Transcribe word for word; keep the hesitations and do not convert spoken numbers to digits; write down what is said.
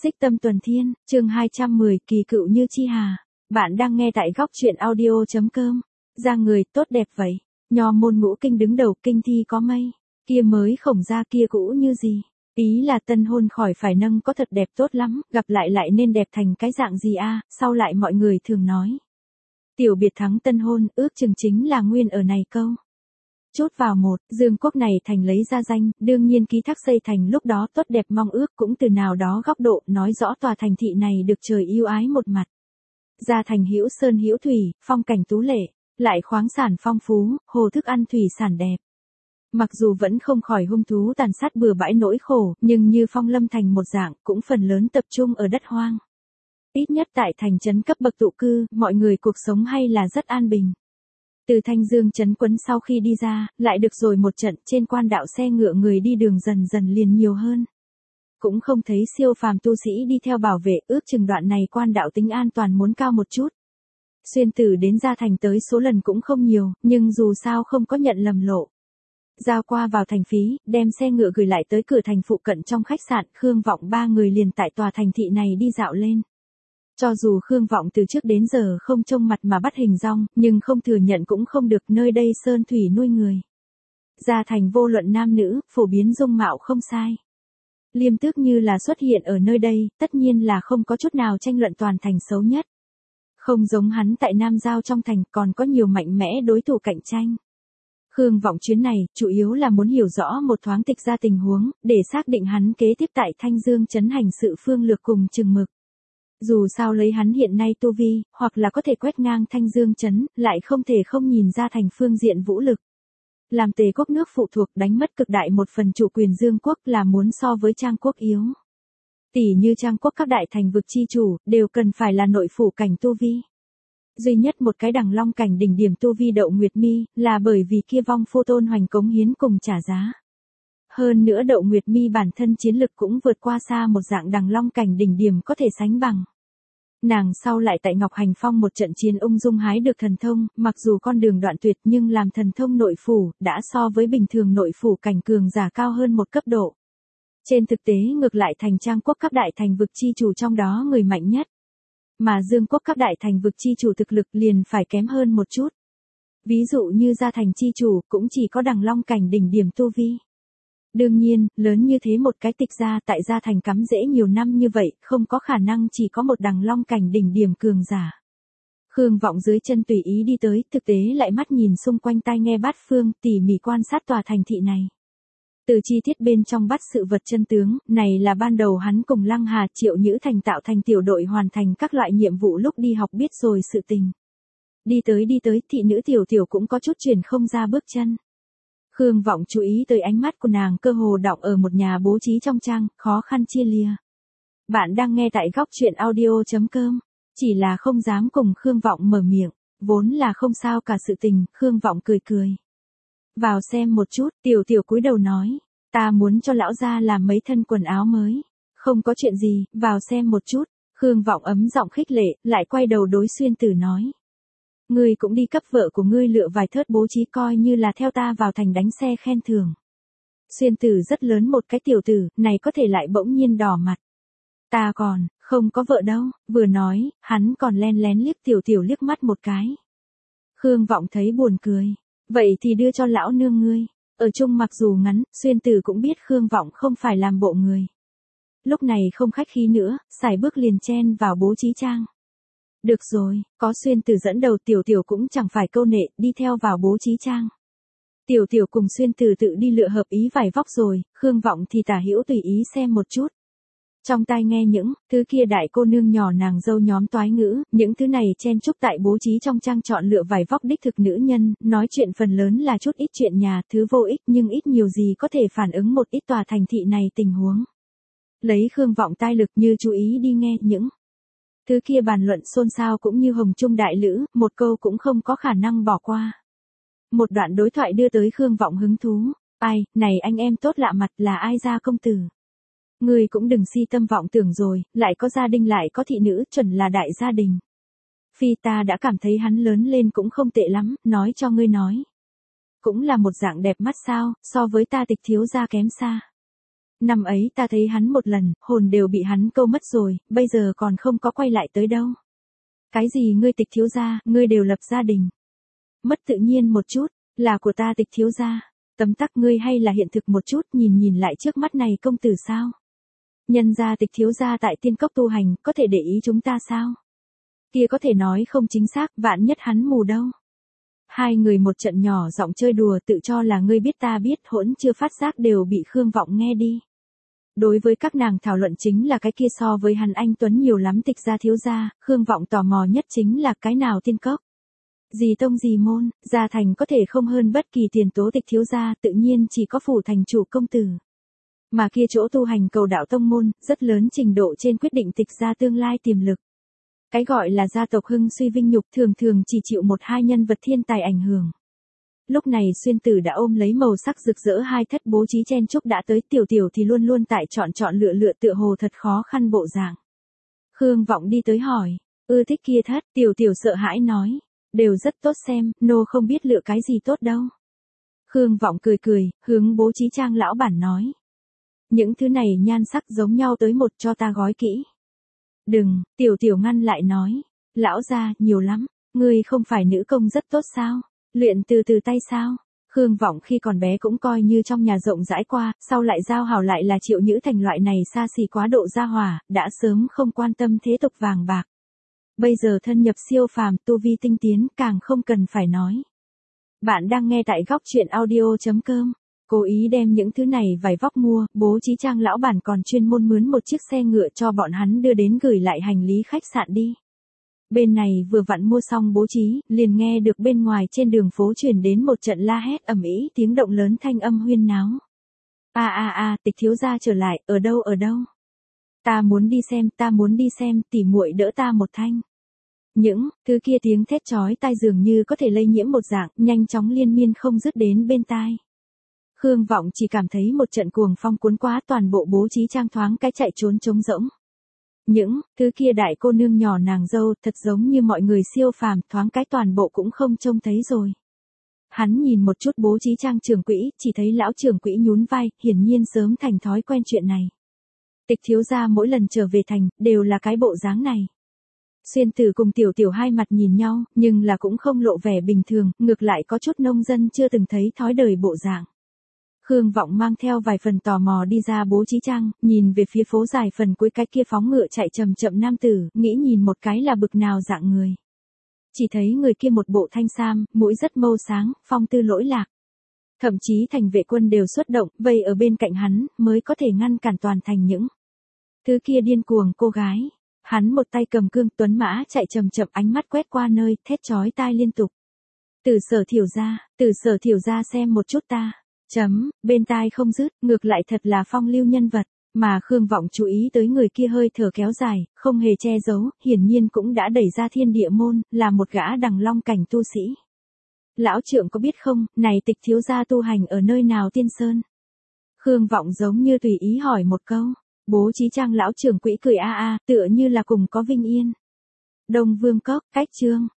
Xích Tâm Tuần Thiên, chương hai trăm mười, kỳ cựu như chi hà. Bạn đang nghe tại góc truyện audio.com. Ra người tốt đẹp vậy. Nho môn ngũ kinh đứng đầu, kinh thi có mây. Kia mới khổng ra kia cũ như gì. Ý là tân hôn khỏi phải nâng có thật đẹp tốt lắm, gặp lại lại nên đẹp thành cái dạng gì a? Sau lại mọi người thường nói. Tiểu biệt thắng tân hôn, ước chừng chính là nguyên ở này câu. Chốt vào một, Dương Quốc này thành lấy ra danh, đương nhiên ký thác xây thành lúc đó tốt đẹp mong ước cũng từ nào đó góc độ nói rõ tòa thành thị này được trời yêu ái một mặt. Ra thành hữu sơn hữu thủy, phong cảnh tú lệ, lại khoáng sản phong phú, hồ thức ăn thủy sản đẹp. Mặc dù vẫn không khỏi hung thú tàn sát bừa bãi nỗi khổ, nhưng như Phong Lâm thành một dạng cũng phần lớn tập trung ở đất hoang. Ít nhất tại thành trấn cấp bậc tụ cư, mọi người cuộc sống hay là rất an bình. Từ Thanh Dương trấn Quấn sau khi đi ra, lại được rồi một trận trên quan đạo xe ngựa người đi đường dần dần liền nhiều hơn. Cũng không thấy siêu phàm tu sĩ đi theo bảo vệ, ước chừng đoạn này quan đạo tính an toàn muốn cao một chút. Xuyên Tử đến Gia Thành tới số lần cũng không nhiều, nhưng dù sao không có nhận lầm lộ. Giao qua vào thành phí, đem xe ngựa gửi lại tới cửa thành phụ cận trong khách sạn, Khương Vọng ba người liền tại tòa thành thị này đi dạo lên. Cho dù Khương Vọng từ trước đến giờ không trông mặt mà bắt hình dong, nhưng không thừa nhận cũng không được, nơi đây sơn thủy nuôi người. Gia Thành vô luận nam nữ, phổ biến dung mạo không sai. Liêm Tước như là xuất hiện ở nơi đây, tất nhiên là không có chút nào tranh luận toàn thành xấu nhất. Không giống hắn tại Nam Giao trong thành còn có nhiều mạnh mẽ đối thủ cạnh tranh. Khương Vọng chuyến này, chủ yếu là muốn hiểu rõ một thoáng tịch ra tình huống, để xác định hắn kế tiếp tại Thanh Dương trấn hành sự phương lược cùng chừng mực. Dù sao lấy hắn hiện nay tu vi, hoặc là có thể quét ngang Thanh Dương trấn, lại không thể không nhìn ra thành phương diện vũ lực. Làm Tề quốc nước phụ thuộc đánh mất cực đại một phần chủ quyền Dương quốc là muốn so với Trang quốc yếu. Tỷ như Trang quốc các đại thành vực chi chủ, đều cần phải là nội phủ cảnh tu vi. Duy nhất một cái đằng long cảnh đỉnh điểm tu vi Đậu Nguyệt Mi, là bởi vì kia vong phu tôn hoành cống hiến cùng trả giá. Hơn nữa Đậu Nguyệt Mi bản thân chiến lực cũng vượt qua xa một dạng đằng long cảnh đỉnh điểm có thể sánh bằng. Nàng sau lại tại Ngọc Hành Phong một trận chiến ung dung hái được thần thông, mặc dù con đường đoạn tuyệt nhưng làm thần thông nội phủ, đã so với bình thường nội phủ cảnh cường giả cao hơn một cấp độ. Trên thực tế ngược lại thành Trang quốc các đại thành vực chi chủ trong đó người mạnh nhất. Mà Dương quốc các đại thành vực chi chủ thực lực liền phải kém hơn một chút. Ví dụ như Gia Thành chi chủ cũng chỉ có đằng long cảnh đỉnh điểm tu vi. Đương nhiên, lớn như thế một cái tịch gia tại Gia Thành cắm rễ nhiều năm như vậy, không có khả năng chỉ có một đằng long cảnh đỉnh điểm cường giả. Khương Vọng dưới chân tùy ý đi tới, thực tế lại mắt nhìn xung quanh tai nghe bát phương, tỉ mỉ quan sát tòa thành thị này. Từ chi tiết bên trong bắt sự vật chân tướng, này là ban đầu hắn cùng Lăng Hà Triệu Nhữ Thành tạo thành tiểu đội hoàn thành các loại nhiệm vụ lúc đi học biết rồi sự tình. Đi tới đi tới, thị nữ tiểu tiểu cũng có chút chuyển không ra bước chân. Khương Vọng chú ý tới ánh mắt của nàng cơ hồ đọng ở một nhà bố trí trong trang, khó khăn chia lìa. Bạn đang nghe tại góc truyện audio.com, chỉ là không dám cùng Khương Vọng mở miệng, vốn là không sao cả sự tình, Khương Vọng cười cười. Vào xem một chút, tiểu tiểu cúi đầu nói, ta muốn cho lão gia làm mấy thân quần áo mới. Không có chuyện gì, vào xem một chút, Khương Vọng ấm giọng khích lệ, lại quay đầu đối Xuyên Tử nói. Ngươi cũng đi cấp vợ của ngươi lựa vài thớt bố trí coi như là theo ta vào thành đánh xe khen thưởng. Xuyên Tử rất lớn một cái tiểu tử, này có thể lại bỗng nhiên đỏ mặt. Ta còn, không có vợ đâu, vừa nói, hắn còn len lén liếc tiểu tiểu liếc mắt một cái. Khương Vọng thấy buồn cười. Vậy thì đưa cho lão nương ngươi. Ở chung mặc dù ngắn, Xuyên Tử cũng biết Khương Vọng không phải làm bộ người. Lúc này không khách khí nữa, xài bước liền chen vào bố trí trang. Được rồi, có Xuyên Tử dẫn đầu tiểu tiểu cũng chẳng phải câu nệ, đi theo vào bố trí trang. Tiểu tiểu cùng Xuyên Tử tự đi lựa hợp ý vải vóc rồi, Khương Vọng thì tả hữu tùy ý xem một chút. Trong tai nghe những thứ kia đại cô nương nhỏ nàng dâu nhóm toái ngữ, những thứ này chen chúc tại bố trí trong trang chọn lựa vải vóc đích thực nữ nhân, nói chuyện phần lớn là chút ít chuyện nhà, thứ vô ích nhưng ít nhiều gì có thể phản ứng một ít tòa thành thị này tình huống. Lấy Khương Vọng tai lực như chú ý đi nghe những thứ kia bàn luận xôn xao cũng như hồng trung đại lữ, một câu cũng không có khả năng bỏ qua. Một đoạn đối thoại đưa tới Khương Vọng hứng thú, ai, này anh em tốt lạ mặt là ai ra công tử. Ngươi cũng đừng si tâm vọng tưởng rồi, lại có gia đình lại có thị nữ, chuẩn là đại gia đình. Phi ta đã cảm thấy hắn lớn lên cũng không tệ lắm, nói cho ngươi nói. Cũng là một dạng đẹp mắt sao, so với ta Tịch thiếu gia kém xa. năm ấy ta thấy hắn một lần, hồn đều bị hắn câu mất rồi, bây giờ còn không có quay lại tới đâu. Cái gì ngươi Tịch thiếu gia, ngươi đều lập gia đình. Mất tự nhiên một chút, là của ta Tịch thiếu gia. Tấm tắc ngươi hay là hiện thực một chút, nhìn nhìn lại trước mắt này công tử sao? Nhân gia Tịch thiếu gia tại tiên cốc tu hành, có thể để ý chúng ta sao? Kia có thể nói không chính xác, vạn nhất hắn mù đâu. Hai người một trận nhỏ giọng chơi đùa, tự cho là ngươi biết ta biết, hỗn chưa phát giác đều bị Khương Vọng nghe đi. Đối với các nàng thảo luận chính là cái kia so với hắn anh tuấn nhiều lắm Tịch gia thiếu gia, Khương Vọng tò mò nhất chính là cái nào tiên cốc. Gì tông gì môn, gia thành có thể không hơn bất kỳ tiền tố Tịch thiếu gia, tự nhiên chỉ có phủ thành chủ công tử. Mà kia chỗ tu hành cầu đạo tông môn, rất lớn trình độ trên quyết định Tịch gia tương lai tiềm lực. Cái gọi là gia tộc hưng suy vinh nhục thường thường chỉ chịu một hai nhân vật thiên tài ảnh hưởng. Lúc này Xuyên Tử đã ôm lấy màu sắc rực rỡ hai thất bố trí chen chúc đã tới, Tiểu Tiểu thì luôn luôn tại chọn chọn lựa lựa tựa hồ thật khó khăn bộ dạng. Khương Vọng đi tới hỏi, ưa thích kia thất, Tiểu Tiểu sợ hãi nói, đều rất tốt xem, nô không biết lựa cái gì tốt đâu. Khương Vọng cười cười, hướng bố trí trang lão bản nói. Những thứ này nhan sắc giống nhau tới một, cho ta gói kỹ. Đừng, Tiểu Tiểu ngăn lại nói, lão gia, nhiều lắm, ngươi không phải nữ công rất tốt sao, luyện từ từ tay sao? Khương Vọng khi còn bé cũng coi như trong nhà rộng rãi qua, sau lại giao hảo lại là Triệu Nhữ Thành loại này xa xỉ quá độ gia hỏa, đã sớm không quan tâm thế tục vàng bạc. Bây giờ thân nhập siêu phàm, tu vi tinh tiến, càng không cần phải nói. Bạn đang nghe tại góc truyện audio chấm com. Cố ý đem những thứ này vải vóc mua, bố trí trang lão bản còn chuyên môn mướn một chiếc xe ngựa cho bọn hắn đưa đến gửi lại hành lý khách sạn đi. Bên này vừa vặn mua xong bố trí, liền nghe được bên ngoài trên đường phố truyền đến một trận la hét ầm ĩ, tiếng động lớn thanh âm huyên náo. A a a, Tịch thiếu gia trở lại, ở đâu ở đâu? Ta muốn đi xem, ta muốn đi xem, tỉ muội đỡ ta một thanh. Những thứ kia tiếng thét chói tai dường như có thể lây nhiễm một dạng, nhanh chóng liên miên không dứt đến bên tai. Khương Vọng chỉ cảm thấy một trận cuồng phong cuốn quá, toàn bộ bố trí trang thoáng cái chạy trốn trống rỗng. Những thứ kia đại cô nương nhỏ nàng dâu, thật giống như mọi người siêu phàm, thoáng cái toàn bộ cũng không trông thấy rồi. Hắn nhìn một chút bố trí trang trưởng quỹ, chỉ thấy lão trưởng quỹ nhún vai, hiển nhiên sớm thành thói quen chuyện này. Tịch thiếu gia mỗi lần trở về thành, đều là cái bộ dáng này. Xuyên Tử cùng Tiểu Tiểu hai mặt nhìn nhau, nhưng là cũng không lộ vẻ bình thường, ngược lại có chút nông dân chưa từng thấy thói đời bộ dạng. Khương Vọng mang theo vài phần tò mò đi ra bố trí trang, nhìn về phía phố dài phần cuối cái kia phóng ngựa chạy chậm chậm nam tử, nghĩ nhìn một cái là bực nào dạng người. Chỉ thấy người kia một bộ thanh sam, mũi rất mâu sáng, phong tư lỗi lạc. Thậm chí thành vệ quân đều xuất động, vây ở bên cạnh hắn, mới có thể ngăn cản toàn thành những thứ kia điên cuồng cô gái. Hắn một tay cầm cương tuấn mã chạy chậm chậm, ánh mắt quét qua nơi, thét chói tai liên tục. Từ Sở Thiểu gia, Từ Sở Thiểu gia xem một chút ta. Chấm, bên tai không dứt, ngược lại thật là phong lưu nhân vật, mà Khương Vọng chú ý tới người kia hơi thở kéo dài, không hề che giấu, hiển nhiên cũng đã đẩy ra thiên địa môn, là một gã đằng long cảnh tu sĩ. Lão trượng có biết không, này Tịch thiếu gia tu hành ở nơi nào tiên sơn? Khương Vọng giống như tùy ý hỏi một câu, bố trí trang lão trưởng quỹ cười a a, tựa như là cùng có vinh yên. Đông Vương Cốc, cách chương,